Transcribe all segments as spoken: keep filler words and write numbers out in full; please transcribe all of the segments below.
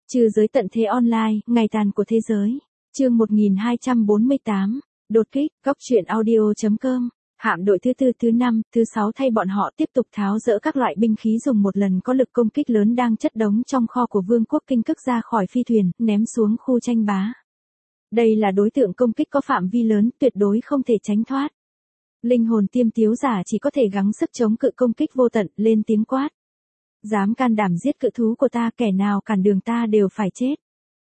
Trừ giới tận thế online, ngày tàn của thế giới. Chương một nghìn hai trăm bốn mươi tám. Đột kích, góc truyện audio chấm com. Hạm đội thứ tư, thứ năm, thứ sáu thay bọn họ tiếp tục tháo dỡ các loại binh khí dùng một lần có lực công kích lớn đang chất đống trong kho của Vương quốc Kinh Cức ra khỏi phi thuyền, ném xuống khu tranh bá. Đây là đối tượng công kích có phạm vi lớn, tuyệt đối không thể tránh thoát. Linh hồn tiêm tiếu giả chỉ có thể gắng sức chống cự công kích vô tận, lên tiếng quát. Dám can đảm giết cự thú của ta, kẻ nào cản đường ta đều phải chết.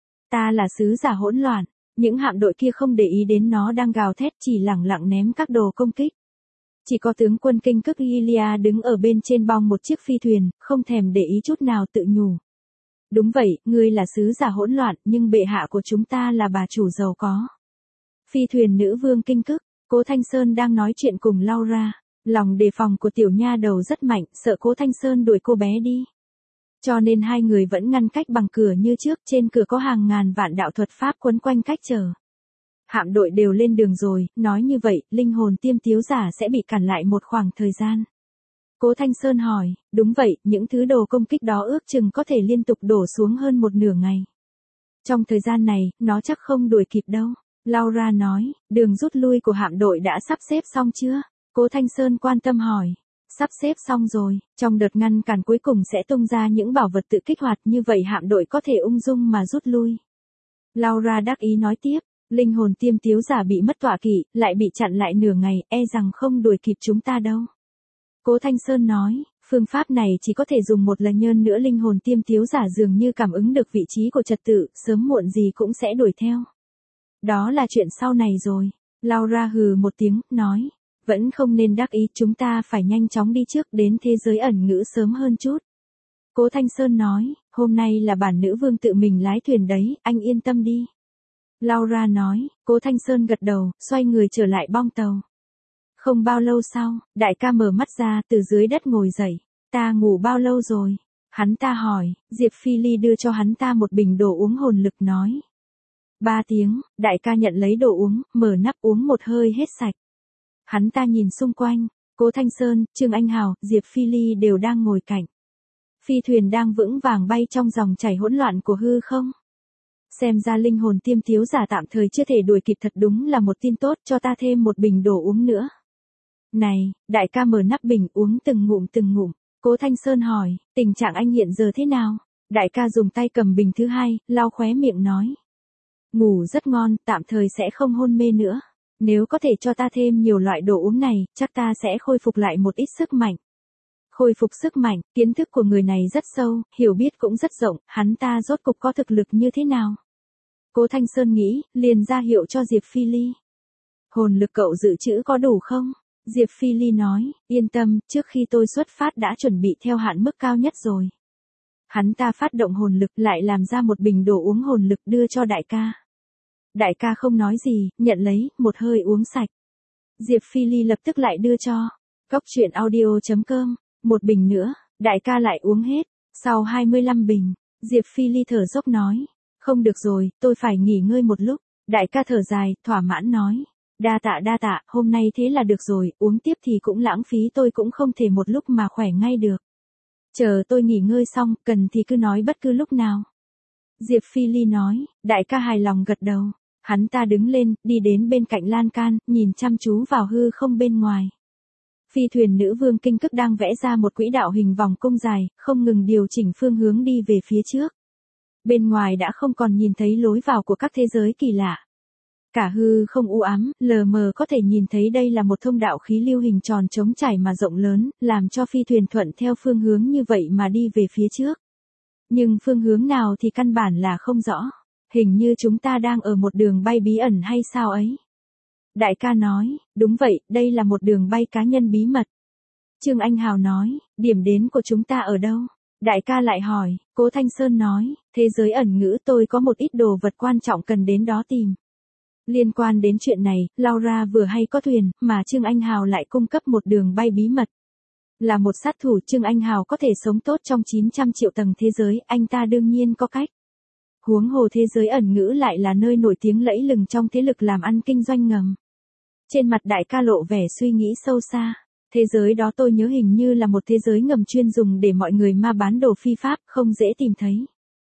Ta là sứ giả hỗn loạn. Những hạm đội kia không để ý đến nó đang gào thét, chỉ lẳng lặng ném các đồ công kích. Chỉ có tướng quân Kinh Cức Hylia đứng ở bên trên bong một chiếc phi thuyền, không thèm để ý chút nào, tự nhủ. Đúng vậy, ngươi là sứ giả hỗn loạn, nhưng bệ hạ của chúng ta là bà chủ giàu có. Phi thuyền nữ vương Kinh Cức, Cố Thanh Sơn đang nói chuyện cùng Laura. Lòng đề phòng của tiểu nha đầu rất mạnh, sợ Cố Thanh Sơn đuổi cô bé đi. Cho nên hai người vẫn ngăn cách bằng cửa như trước, trên cửa có hàng ngàn vạn đạo thuật pháp quấn quanh cách trở. Hạm đội đều lên đường rồi, nói như vậy, linh hồn tiêm tiếu giả sẽ bị cản lại một khoảng thời gian. Cố Thanh Sơn hỏi, đúng vậy, những thứ đồ công kích đó ước chừng có thể liên tục đổ xuống hơn một nửa ngày. Trong thời gian này, nó chắc không đuổi kịp đâu. Laura nói, đường rút lui của hạm đội đã sắp xếp xong chưa? Cố Thanh Sơn quan tâm hỏi. Sắp xếp xong rồi, trong đợt ngăn cản cuối cùng sẽ tung ra những bảo vật tự kích hoạt, như vậy hạm đội có thể ung dung mà rút lui. Laura đắc ý nói tiếp, linh hồn tiêm tiếu giả bị mất tọa kỵ, lại bị chặn lại nửa ngày, e rằng không đuổi kịp chúng ta đâu. Cố Thanh Sơn nói, phương pháp này chỉ có thể dùng một lần, nhân nữa linh hồn tiêm tiếu giả dường như cảm ứng được vị trí của trật tự, sớm muộn gì cũng sẽ đuổi theo. Đó là chuyện sau này rồi. Laura hừ một tiếng, nói. Vẫn không nên đắc ý, chúng ta phải nhanh chóng đi trước, đến thế giới ẩn ngữ sớm hơn chút. Cố Thanh Sơn nói, hôm nay là bản nữ vương tự mình lái thuyền đấy, anh yên tâm đi. Laura nói, Cố Thanh Sơn gật đầu, xoay người trở lại bong tàu. Không bao lâu sau, đại ca mở mắt ra, từ dưới đất ngồi dậy. Ta ngủ bao lâu rồi? Hắn ta hỏi, Diệp Phi Ly đưa cho hắn ta một bình đồ uống hồn lực nói. Ba tiếng, đại ca nhận lấy đồ uống, mở nắp uống một hơi hết sạch. Hắn ta nhìn xung quanh, Cố Thanh Sơn, Trương Anh Hào, Diệp Phi Ly đều đang ngồi cạnh. Phi thuyền đang vững vàng bay trong dòng chảy hỗn loạn của hư không. Xem ra linh hồn tiêm tiếu giả tạm thời chưa thể đuổi kịp, thật đúng là một tin tốt, cho ta thêm một bình đồ uống nữa. Này, đại ca mở nắp bình uống từng ngụm từng ngụm. Cố Thanh Sơn hỏi, tình trạng anh hiện giờ thế nào? Đại ca dùng tay cầm bình thứ hai, lau khóe miệng nói. Ngủ rất ngon, tạm thời sẽ không hôn mê nữa. Nếu có thể cho ta thêm nhiều loại đồ uống này, chắc ta sẽ khôi phục lại một ít sức mạnh. Khôi phục sức mạnh, kiến thức của người này rất sâu, hiểu biết cũng rất rộng, hắn ta rốt cục có thực lực như thế nào? Cố Thanh Sơn nghĩ, liền ra hiệu cho Diệp Phi Ly. Hồn lực cậu dự trữ có đủ không? Diệp Phi Ly nói, yên tâm, trước khi tôi xuất phát đã chuẩn bị theo hạn mức cao nhất rồi. Hắn ta phát động hồn lực, lại làm ra một bình đồ uống hồn lực đưa cho đại ca. Đại ca không nói gì, nhận lấy, một hơi uống sạch. Diệp Phi Ly lập tức lại đưa cho. Góc truyện audio chấm com, một bình nữa, đại ca lại uống hết. Sau hai mươi lăm bình, Diệp Phi Ly thở dốc nói. Không được rồi, tôi phải nghỉ ngơi một lúc. Đại ca thở dài, thỏa mãn nói. Đa tạ đa tạ, hôm nay thế là được rồi, uống tiếp thì cũng lãng phí, tôi cũng không thể một lúc mà khỏe ngay được. Chờ tôi nghỉ ngơi xong, cần thì cứ nói bất cứ lúc nào. Diệp Phi Ly nói, đại ca hài lòng gật đầu. Hắn ta đứng lên, đi đến bên cạnh lan can, nhìn chăm chú vào hư không bên ngoài. Phi thuyền nữ vương Kinh Cức đang vẽ ra một quỹ đạo hình vòng cung dài, không ngừng điều chỉnh phương hướng đi về phía trước. Bên ngoài đã không còn nhìn thấy lối vào của các thế giới kỳ lạ. Cả hư không u ám, lờ mờ có thể nhìn thấy đây là một thông đạo khí lưu hình tròn trống trải mà rộng lớn, làm cho phi thuyền thuận theo phương hướng như vậy mà đi về phía trước. Nhưng phương hướng nào thì căn bản là không rõ. Hình như chúng ta đang ở một đường bay bí ẩn hay sao ấy? Đại ca nói, đúng vậy, đây là một đường bay cá nhân bí mật. Trương Anh Hào nói, điểm đến của chúng ta ở đâu? Đại ca lại hỏi, Cố Thanh Sơn nói, thế giới ẩn ngữ, tôi có một ít đồ vật quan trọng cần đến đó tìm. Liên quan đến chuyện này, Laura vừa hay có thuyền, mà Trương Anh Hào lại cung cấp một đường bay bí mật. Là một sát thủ, Trương Anh Hào có thể sống tốt trong chín trăm triệu tầng thế giới, anh ta đương nhiên có cách. Huống hồ thế giới ẩn ngữ lại là nơi nổi tiếng lẫy lừng trong thế lực làm ăn kinh doanh ngầm. Trên mặt đại ca lộ vẻ suy nghĩ sâu xa. Thế giới đó tôi nhớ hình như là một thế giới ngầm chuyên dùng để mọi người ma bán đồ phi pháp, không dễ tìm thấy.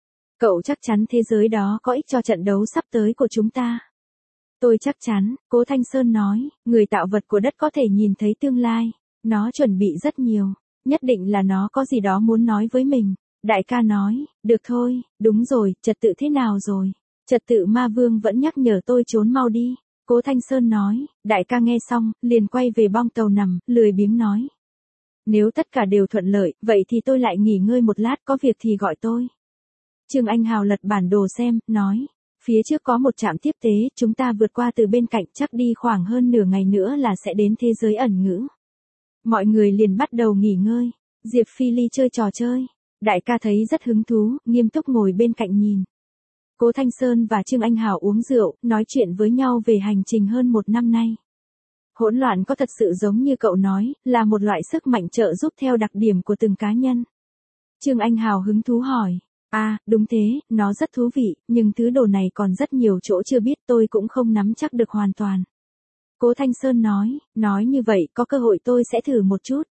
Cậu chắc chắn thế giới đó có ích cho trận đấu sắp tới của chúng ta. Tôi chắc chắn, Cố Thanh Sơn nói, người tạo vật của đất có thể nhìn thấy tương lai. Nó chuẩn bị rất nhiều. Nhất định là nó có gì đó muốn nói với mình. Đại ca nói, được thôi, đúng rồi, trật tự thế nào rồi? Trật tự ma vương vẫn nhắc nhở tôi trốn mau đi. Cố Thanh Sơn nói, đại ca nghe xong, liền quay về bong tàu nằm, lười biếng nói. Nếu tất cả đều thuận lợi, vậy thì tôi lại nghỉ ngơi một lát, có việc thì gọi tôi. Trương Anh Hào lật bản đồ xem, nói. Phía trước có một trạm tiếp tế, chúng ta vượt qua từ bên cạnh, chắc đi khoảng hơn nửa ngày nữa là sẽ đến thế giới ẩn ngữ. Mọi người liền bắt đầu nghỉ ngơi. Diệp Phi Ly chơi trò chơi. Đại ca thấy rất hứng thú, nghiêm túc ngồi bên cạnh nhìn. Cố Thanh Sơn và Trương Anh Hào uống rượu, nói chuyện với nhau về hành trình hơn một năm nay. Hỗn loạn có thật sự giống như cậu nói, là một loại sức mạnh trợ giúp theo đặc điểm của từng cá nhân. Trương Anh Hào hứng thú hỏi. À, đúng thế, nó rất thú vị, nhưng thứ đồ này còn rất nhiều chỗ chưa biết, tôi cũng không nắm chắc được hoàn toàn. Cố Thanh Sơn nói, nói như vậy có cơ hội tôi sẽ thử một chút.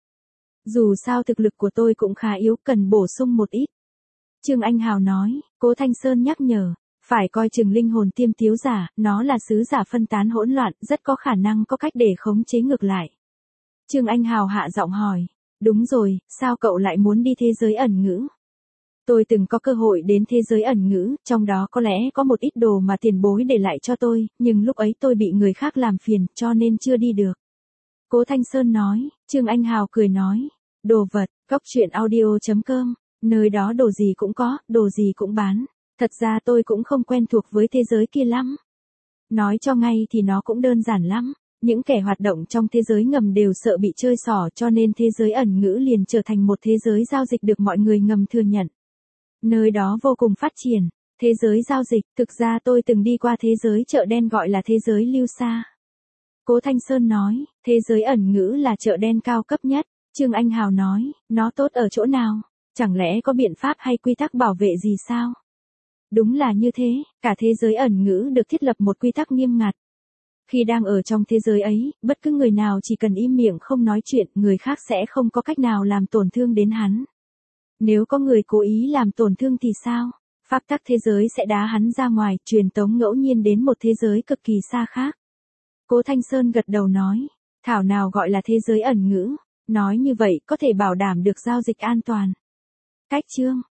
Dù sao thực lực của tôi cũng khá yếu, cần bổ sung một ít. Trương Anh Hào nói, Cố Thanh Sơn nhắc nhở, phải coi chừng linh hồn tiêm tiếu giả, nó là sứ giả phân tán hỗn loạn, rất có khả năng có cách để khống chế ngược lại. Trương Anh Hào hạ giọng hỏi, đúng rồi, sao cậu lại muốn đi thế giới ẩn ngữ? Tôi từng có cơ hội đến thế giới ẩn ngữ, trong đó có lẽ có một ít đồ mà tiền bối để lại cho tôi, nhưng lúc ấy tôi bị người khác làm phiền, cho nên chưa đi được. Cố Thanh Sơn nói, Trương Anh Hào cười nói, đồ vật, góc truyện audio chấm com, nơi đó đồ gì cũng có, đồ gì cũng bán. Thật ra tôi cũng không quen thuộc với thế giới kia lắm. Nói cho ngay thì nó cũng đơn giản lắm. Những kẻ hoạt động trong thế giới ngầm đều sợ bị chơi xỏ, cho nên thế giới ẩn ngữ liền trở thành một thế giới giao dịch được mọi người ngầm thừa nhận. Nơi đó vô cùng phát triển. Thế giới giao dịch, thực ra tôi từng đi qua thế giới chợ đen gọi là thế giới lưu xa. Cố Thanh Sơn nói, thế giới ẩn ngữ là chợ đen cao cấp nhất. Trương Anh Hào nói, nó tốt ở chỗ nào? Chẳng lẽ có biện pháp hay quy tắc bảo vệ gì sao? Đúng là như thế, cả thế giới ẩn ngữ được thiết lập một quy tắc nghiêm ngặt. Khi đang ở trong thế giới ấy, bất cứ người nào chỉ cần im miệng không nói chuyện, người khác sẽ không có cách nào làm tổn thương đến hắn. Nếu có người cố ý làm tổn thương thì sao? Pháp tắc thế giới sẽ đá hắn ra ngoài, truyền tống ngẫu nhiên đến một thế giới cực kỳ xa khác. Cố Thanh Sơn gật đầu nói, thảo nào gọi là thế giới ẩn ngữ, nói như vậy có thể bảo đảm được giao dịch an toàn. Cách chương